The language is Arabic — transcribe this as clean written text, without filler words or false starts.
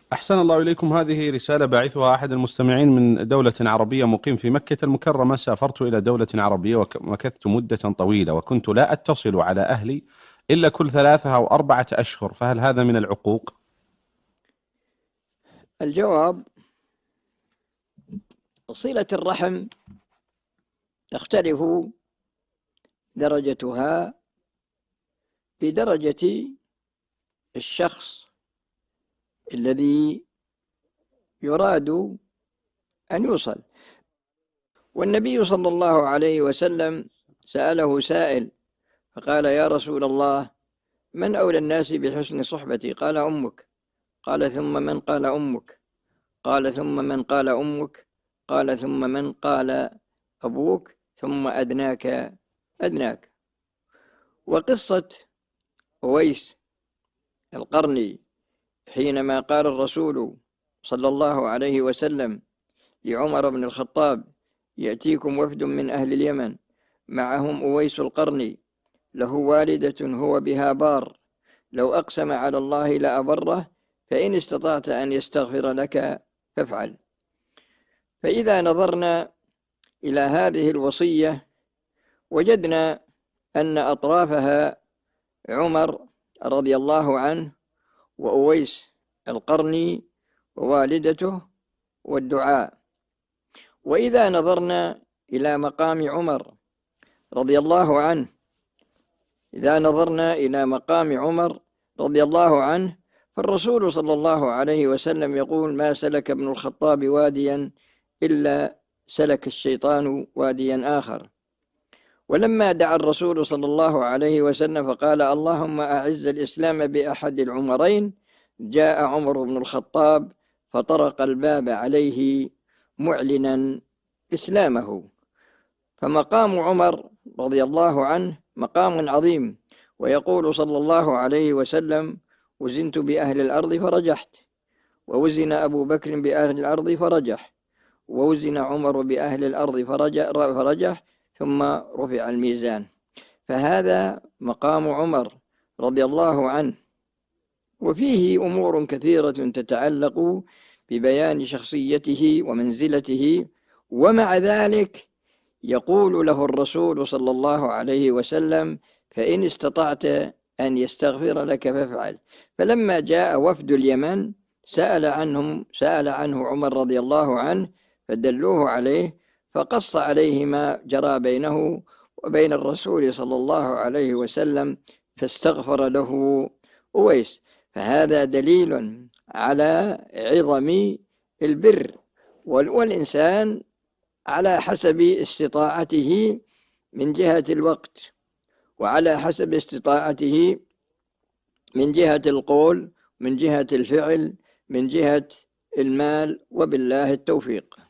أحسن الله إليكم. هذه رسالة باعثها أحد المستمعين من دولة عربية مقيم في مكة المكرمة. سافرت إلى دولة عربية ومكثت مدة طويلة، وكنت لا أتصل على أهلي إلا كل 3 أو 4 أشهر، فهل هذا من العقوق؟ الجواب: صلة الرحم تختلف درجتها بدرجة الشخص الذي يراد أن يوصل. والنبي صلى الله عليه وسلم سأله سائل فقال: يا رسول الله، من أولى الناس بحسن صحبتي؟ قال: أمك. قال: ثم من؟ قال: أمك. قال: ثم من؟ قال: أمك. قال: ثم من؟ قال: أبوك. ثم أدناك أدناك. وقصة أويس القرني حينما قال الرسول صلى الله عليه وسلم لعمر بن الخطاب: يأتيكم وفد من أهل اليمن معهم أويس القرني، له والدة هو بها بار، لو أقسم على الله لأبره، فإن استطعت أن يستغفر لك فافعل. فإذا نظرنا إلى هذه الوصية وجدنا أن أطرافها عمر رضي الله عنه، وأويس القرني، ووالدته، والدعاء. وإذا نظرنا إلى مقام عمر رضي الله عنه فالرسول صلى الله عليه وسلم يقول: ما سلك ابن الخطاب واديا إلا سلك الشيطان واديا آخر. ولما دعا الرسول صلى الله عليه وسلم فقال: اللهم أعز الإسلام بأحد العمرين، جاء عمر بن الخطاب فطرق الباب عليه معلنا إسلامه. فمقام عمر رضي الله عنه مقام عظيم. ويقول صلى الله عليه وسلم: وزنت بأهل الأرض فرجحت، ووزن أبو بكر بأهل الأرض فرجح، ووزن عمر بأهل الأرض فرجح، ثم رفع الميزان. فهذا مقام عمر رضي الله عنه، وفيه أمور كثيرة تتعلق ببيان شخصيته ومنزلته. ومع ذلك يقول له الرسول صلى الله عليه وسلم: فإن استطعت أن يستغفر لك فافعل. فلما جاء وفد اليمن سأل عنه عمر رضي الله عنه، فدلوه عليه، فقص عليه ما جرى بينه وبين الرسول صلى الله عليه وسلم، فاستغفر له أويس. فهذا دليل على عظم البر، والإنسان على حسب استطاعته من جهة الوقت، وعلى حسب استطاعته من جهة القول، من جهة الفعل، من جهة المال، وبالله التوفيق.